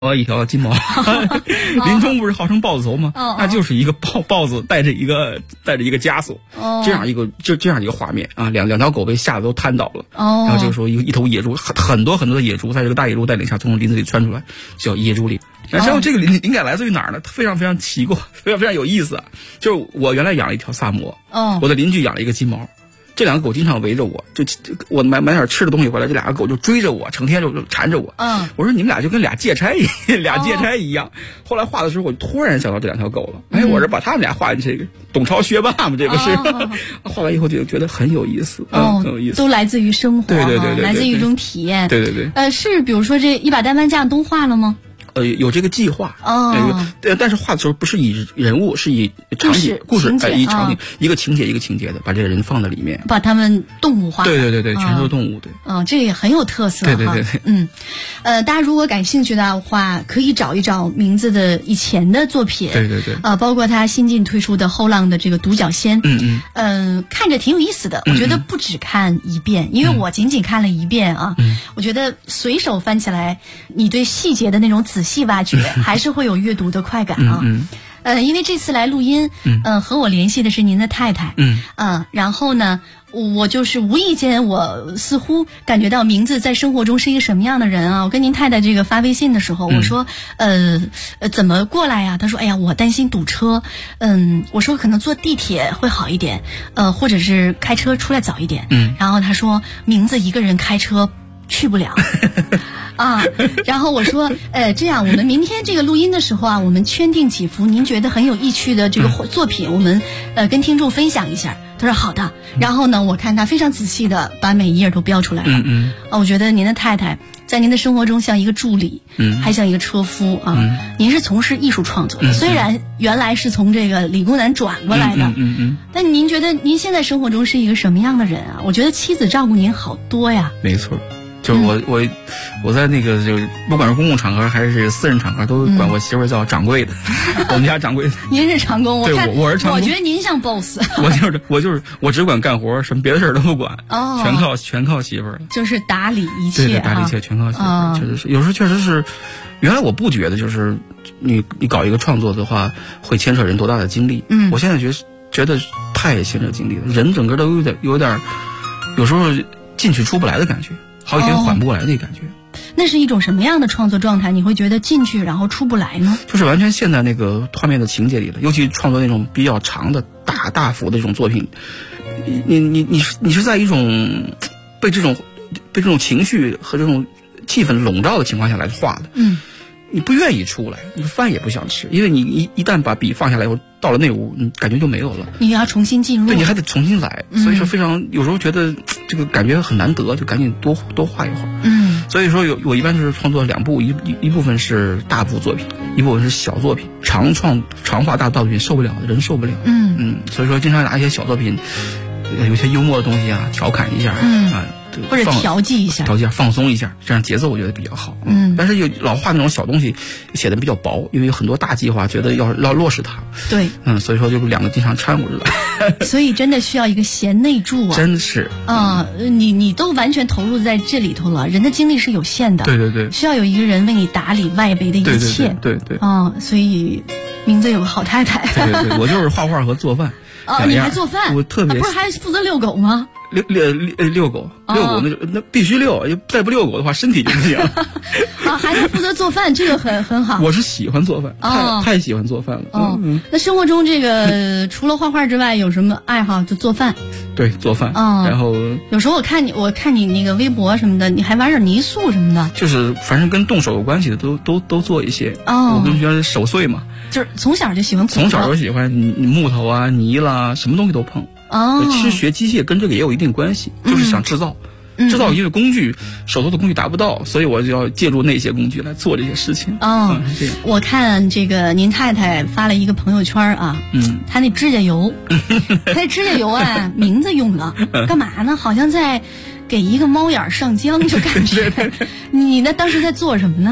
一条金毛，林冲不是号称豹子头吗？那就是一个豹子带着一个枷锁，这样一个画面啊，两条狗被吓得都瘫倒了。然后这个时候一头野猪，很多的野猪在这个大野猪带领下从林子里窜出来，叫野猪岭。然后这个灵感来自于哪儿呢？非常非常奇怪，非常有意思啊！就是我原来养了一条萨摩，我的邻居养了一个金毛。这两个狗经常围着我，就我买点吃的东西回来，这两个狗就追着我，成天就缠着我。我说你们俩就跟俩借差一样。后来画的时候，我突然想到这两条狗了。哎，我是把他们俩画进这个董超学霸嘛，这不是？画完以后就觉得很有意思，很有意思。 都来自于生活， 对， 来自于一种体验。 对。 是比如说这一把单反架都画了吗？ 有这个计划但是画的时候不是以人物，是以场景、故事以场景一个情节的把这个人放在里面， 把他们动物化。 对，全都是动物。对， 这也很有特色。 对。 大家如果感兴趣的话，可以找一找名字的以前的作品。 对。 包括他新近推出的后浪的这个独角仙。看着挺有意思的。我觉得不止看一遍，因为我仅看了一遍啊。我觉得随手翻起来，你对细节的那种仔细挖掘，还是会有阅读的快感啊。因为这次来录音，和我联系的是您的太太。然后呢，我就是无意间，我似乎感觉到名字在生活中是一个什么样的人啊。我跟您太太这个发微信的时候，我说怎么过来呀？她说哎呀，我担心堵车。我说可能坐地铁会好一点，或者是开车出来早一点。然后她说名字一个人开车去不了。然后我说，这样我们明天这个录音的时候啊，我们圈定几幅您觉得很有意趣的这个作品，我们跟听众分享一下。他说好的。然后呢，我看他非常仔细的把每一页都标出来了。我觉得您的太太在您的生活中像一个助理，还像一个车夫啊。您是从事艺术创作的，虽然原来是从这个理工男转过来的，但您觉得您现在生活中是一个什么样的人啊？我觉得妻子照顾您好多呀。 没错。就是我在那个就不管是公共场合还是私人场合，都管我媳妇叫掌柜的。我们家掌柜的。 您是长工，我是长工。 我觉得您像 boss。 我只管干活，什么别的事儿都不管。全靠媳妇儿了。 就是打理一切。 对，打理一切全靠媳妇儿。确实是，有时候确实是，原来我不觉得，就是你搞一个创作的话，会牵扯人多大的精力。我现在觉得太牵扯精力了，人整个都有点，有时候进去出不来的感觉。好几天缓不过来的感觉。 那是一种什么样的创作状态？你会觉得进去然后出不来呢？ 就是完全陷在那个画面的情节里了，尤其创作那种比较长的大幅的这种作品，你是在一种被这种情绪和这种气氛笼罩的情况下来画的。你不愿意出来，你饭也不想吃，因为你一旦把笔放下来以后，到了那屋，你感觉就没有了。 你要重新进入， 对，你还得重新来，所以说非常有时候觉得这个感觉很难得，就赶紧多画一会儿。所以说我一般是创作两部，一部分是大部作品，一部分是小作品。长画大作品受不了的人受不了。所以说经常拿一些小作品，有些幽默的东西啊，调侃一下或者调剂一下， 放松一下，这样节奏我觉得比较好。但是老画那种小东西写的比较薄，因为有很多大计划觉得要落实它。 对， 所以说就两个经常掺和着来。 所以真的需要一个贤内助啊！ 真是你都完全投入在这里头了，人的精力是有限的。 对， 需要有一个人为你打理外围的一切。 对。 所以名字有个好太太。 对，我就是画画和做饭。 你还做饭？ 我特别不是还负责遛狗吗？ 遛狗那必须遛，再不遛狗的话身体就不行。 还得负责做饭，这个很好。 我是喜欢做饭，太喜欢做饭了。 那生活中这个除了画画之外，有什么爱好？就做饭。 对，做饭。然后有时候我看你那个微博什么的，你还玩点泥塑什么的。 就是凡是跟动手有关系的都做一些。我跟觉得手碎嘛， 就是从小就喜欢。 从小就喜欢木头啊、泥啦，什么东西都碰。其实学机械跟这个也有一定关系，就是想制造。因为工具手头的工具达不到，所以我就要借助那些工具来做这些事情。 我看这个您太太发了一个朋友圈啊，她那指甲油，她那指甲油啊名字用了，干嘛呢？好像在给一个猫眼上浆，就感觉。你呢？当时在做什么呢？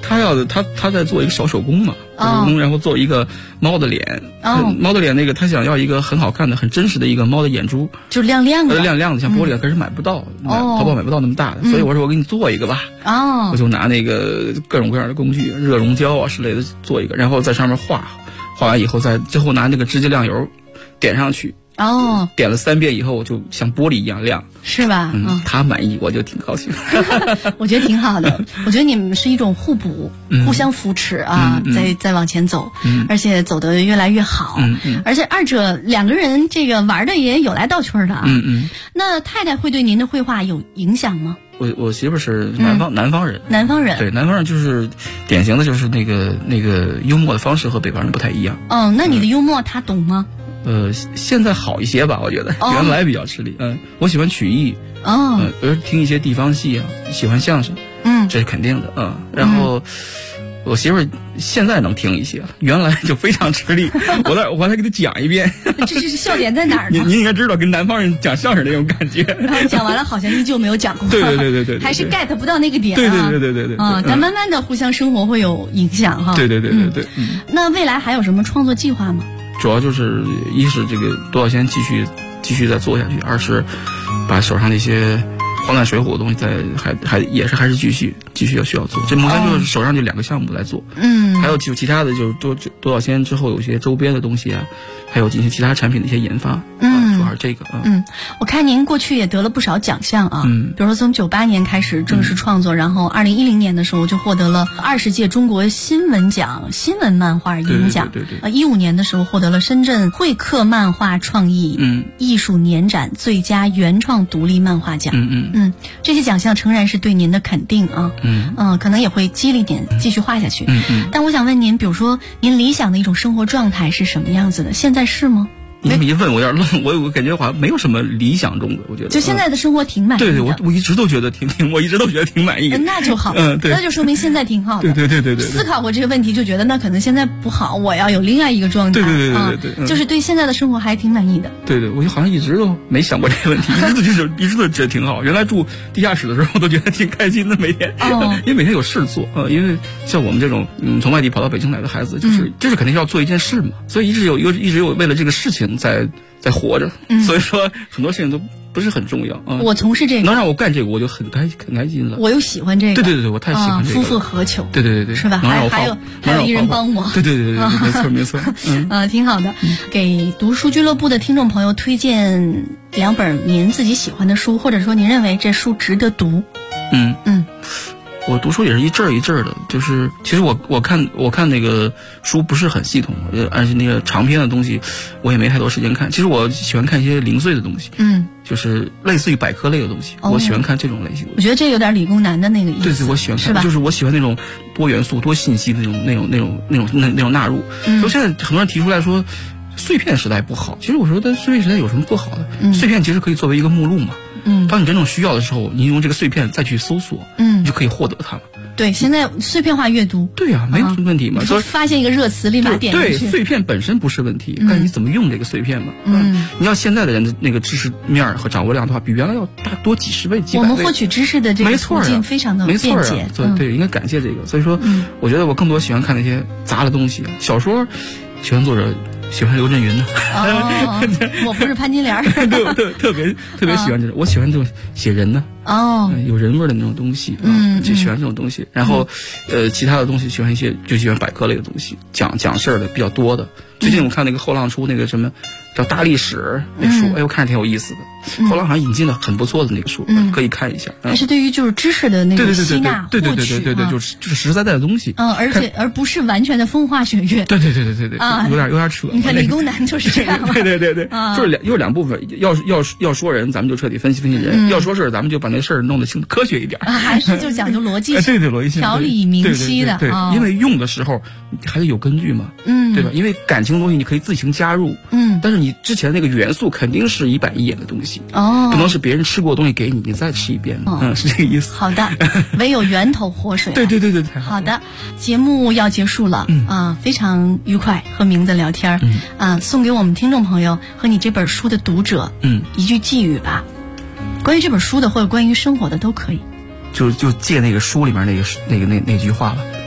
他在做一个小手工嘛，手工，然后做一个猫的脸，猫的脸那个他想要一个很好看的、很真实的一个猫的眼珠， 就亮亮的， 亮亮的像玻璃，可是买不到，淘宝买不到那么大的，所以我说我给你做一个吧。我就拿那个各种各样的工具，热熔胶啊之类的做一个，然后在上面画完以后，最后拿那个直接亮油点上去。点了3遍以后，就像玻璃一样亮， 是吧？ 他满意，我就挺高兴。 我觉得挺好的。我觉得你们是一种互补，互相扶持啊，再往前走，而且走得越来越好。而且二者2个人这个玩的也有来道去的啊。那太太会对您的绘画有影响吗？ 我媳妇是南方人， 南方人， 对，南方人就是典型的就是那个幽默的方式和北方人不太一样。 那你的幽默他懂吗？ 现在好一些吧，我觉得原来比较吃力。我喜欢曲艺，比如听一些地方戏啊，喜欢相声，这是肯定的。然后我媳妇儿现在能听一些了，原来就非常吃力。我还给她讲一遍。 这是笑点在哪儿呢？ 您应该知道，跟南方人讲相声那种感觉。 然后讲完了，好像依旧没有讲过。 对， 还是 get 不到那个点。 对。 但慢慢的互相生活会有影响哈。 对。 那未来还有什么创作计划吗？ 主要就是一是这个多少先继续再做下去，二是把手上那些荒诞水浒的东西还是继续需要做。这目前就是手上就2个项目来做，还有其他的就是多少先之后有些周边的东西啊，还有进行其他产品的一些研发，主要是这个。 我看您过去也得了不少奖项啊，比如说从98年开始正式创作，然后2010年的时候就获得了20届中国新闻奖新闻漫画银奖， 对 ，15年的时候获得了深圳绘客漫画创意艺术年展最佳原创独立漫画奖。这些奖项诚然是对您的肯定啊，可能也会激励点继续画下去。但我想问您，比如说您理想的一种生活状态是什么样子的？现在是吗？ 你这么一问，我有点愣，我感觉好像没有什么理想中的，我觉得就现在的生活挺满意的。 对，我一直都觉得挺满意的。 那就好， 对， 那就说明现在挺好的。 对。 思考过这个问题，就觉得那可能现在不好，我要有另外一个状态。 对， 就是对现在的生活还挺满意的。 对，我好像一直都没想过这个问题，一直都觉得挺好。原来住地下室的时候，我都觉得挺开心的，每天，因为每天有事做。因为像我们这种从外地跑到北京来的孩子，就是肯定要做一件事嘛，所以一直有为了这个事情在活着，所以说很多事情都不是很重要啊。 我从事这个能让我干这个，我就很开心了。 我又喜欢这个， 对，我太喜欢这个， 夫复何求？ 对， 是吧？还有一人帮我， 对，没错， 挺好的。给读书俱乐部的听众朋友推荐2本您自己喜欢的书，或者说您认为这书值得读。 我读书也是一阵儿的，就是其实我看那个书不是很系统，而且那个长篇的东西我也没太多时间看。其实我喜欢看一些零碎的东西，就是类似于百科类的东东西，我喜欢看这种类型的。 我觉得这有点理工男的那个意思。 对，我喜欢看，就是我喜欢那种多元素、多信息的那种纳入。所以现在很多人提出来说，碎片时代不好。其实我说，在碎片时代有什么不好的？碎片其实可以作为一个目录嘛。当你真正需要的时候，你用这个碎片再去搜索，你就可以获得它了。 对，现在碎片化阅读， 对呀，没有什么问题嘛。 说发现一个热词，立马点进去。 对，碎片本身不是问题，但是你怎么用这个碎片嘛？你要现在的人的那个知识面和掌握量的话，比原来要多几十倍、几百倍。 我们获取知识的这个途径非常的便捷。 对，应该感谢这个。所以说，我觉得我更多喜欢看那些杂的东西，小说喜欢作者。喜欢刘震云的， 我不是潘金莲， 对，特别喜欢这种，我喜欢这种写人的，有人味的那种东西，就喜欢这种东西。然后，其他的东西喜欢一些，就喜欢百科类的东西，讲事儿的比较多的。最近我看那个后浪出那个什么叫大历史那书，哎，我看着挺有意思的。后浪好像引进了很不错的那个书，可以看一下。 还是对于就是知识的那个吸纳对，就是实实在在的东西。 而不是完全的风花雪月。 对，有点扯。 你看理工男就是这样。 对，就是有两部分，要说人，咱们就彻底分析人；要说事儿，咱们就把那事儿弄得科学一点。 还是就讲究逻辑性， 对逻辑性， 条理明晰的。 对，因为用的时候还得有根据嘛，对吧？因为感情的东西你可以自行加入，但是你之前那个元素肯定是一板一眼的东西，不能是别人吃过的东西给你，你再吃一遍，是这个意思。 好的，唯有源头活水。 对， 好的，节目要结束了，非常愉快和明子聊天，送给我们听众朋友和你这本书的读者，一句寄语吧，关于这本书的或者关于生活的都可以。 就借那个书里面那句话了。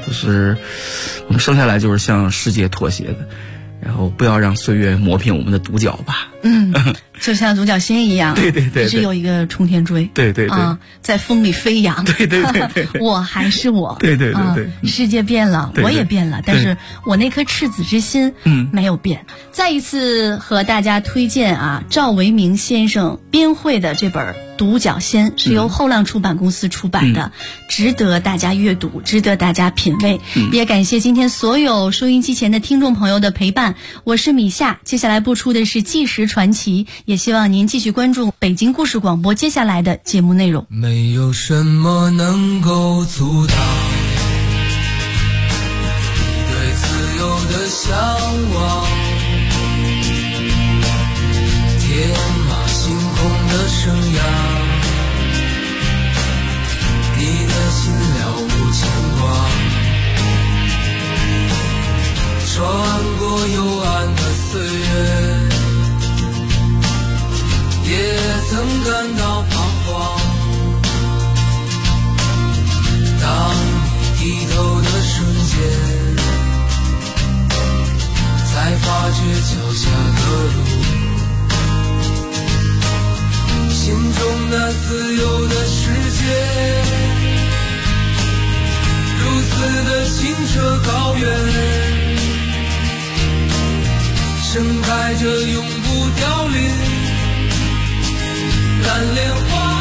就是我们生下来就是向世界妥协的，然后不要让岁月磨平我们的独角吧。 就像独角仙一样， 对对对， 只有一个冲天锥， 对对对， 在风里飞扬， 对对对对， 我还是我， 对对对对， 世界变了，我也变了，但是我那颗赤子之心，没有变。再一次和大家推荐赵维明先生编绘的这本《独角仙》，是由后浪出版公司出版的，值得大家阅读，值得大家品味。也感谢今天所有收音机前的听众朋友的陪伴，我是米夏。接下来播出的是纪实传奇，也希望您继续关注北京故事广播接下来的节目内容。 没有什么能够阻挡你对自由的向往，天马行空的生涯，你的心了无牵挂，穿过幽暗的岁月，也曾感到彷徨。当你低头的瞬间，才发觉脚下的路，心中那自由的世界，如此的清澈高远，盛开着永不凋零蓝莲花。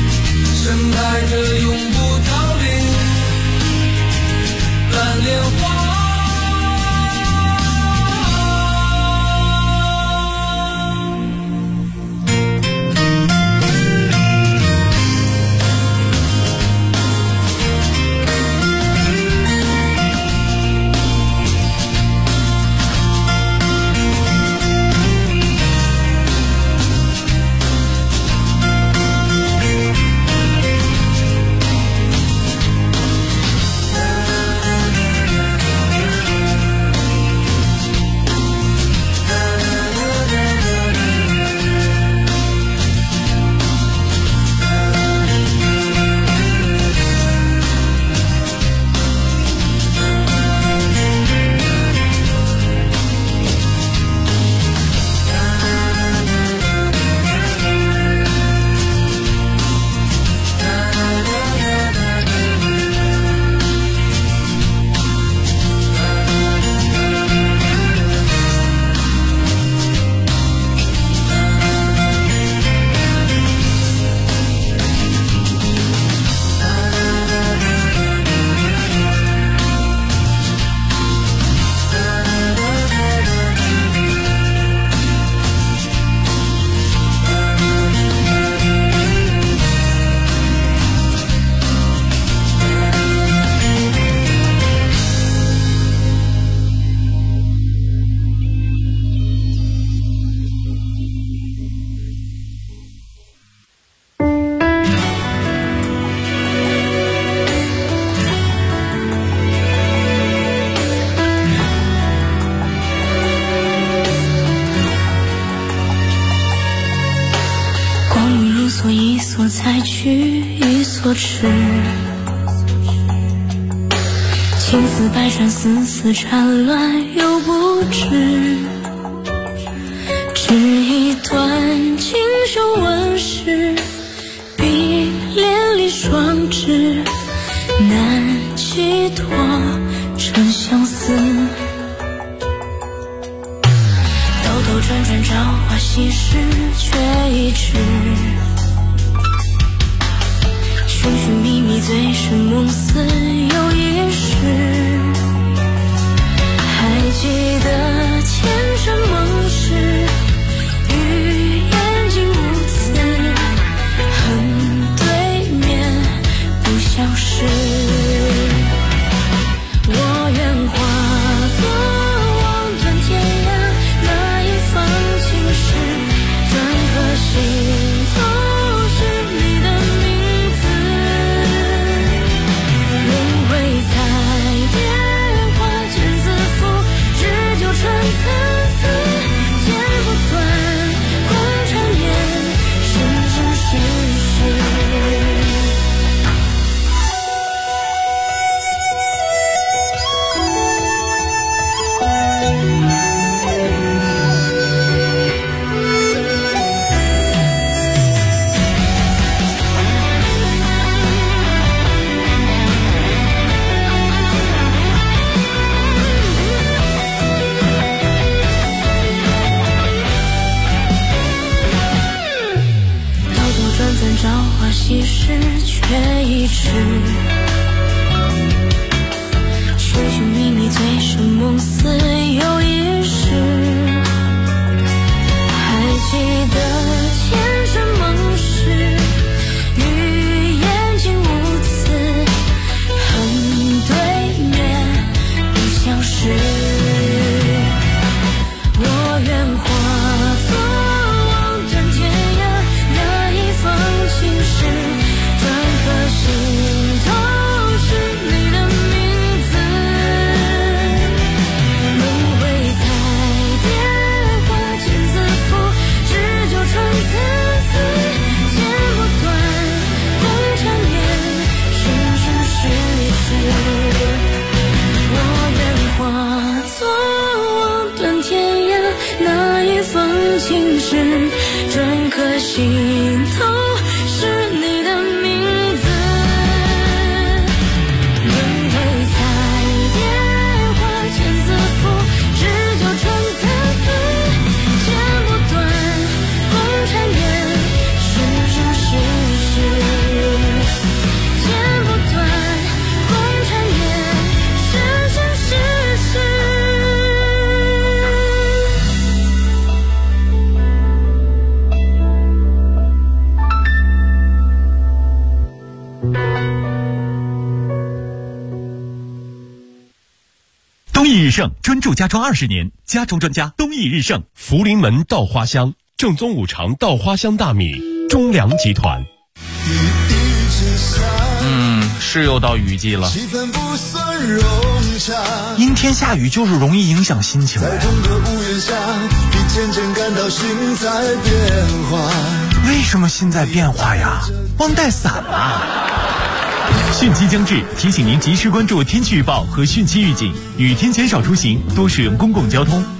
盛开着永不凋零蓝莲花。 须已所持，情丝百转，丝丝缠乱又不知，只一段锦绣纹饰，碧连理双枝，难寄托成相思。兜兜转转，朝花夕拾，却已迟。寻寻觅觅，醉生梦死又一世。还记得前尘梦事，与眼睛无词，恨对面不相识。我愿化作望断天涯那一方青石，篆刻心头是你的名字。轮回彩蝶花间自负，日久春参差，剪不断，共缠绵，生生世世。朝花夕拾，却已迟。寻寻觅觅，醉生梦死又一世。还记得前尘梦事，与眼睛无词，恨对面不相识。我愿化作望断天涯那一方青石，篆刻心头是你的名字。轮回彩蝶花间自负，日久春参差，剪不断，共缠绵，生生世世。我愿化作望断天涯那一方青石，篆刻心头是你的名字。轮回彩蝶花间自负，日久春参差，剪不断，共缠绵，生生世世。剪不断，共缠绵，生生世世。 东益日盛专注家装20年，家装专家东益日盛。 福临门稻花香，正宗五常稻花香大米，中粮集团。 是又到雨季了，阴天下雨就是容易影响心情。为什么心在变化呀？忘带伞了。汛期将至，提醒您及时关注天气预报和汛期预警，雨天减少出行，多使用公共交通。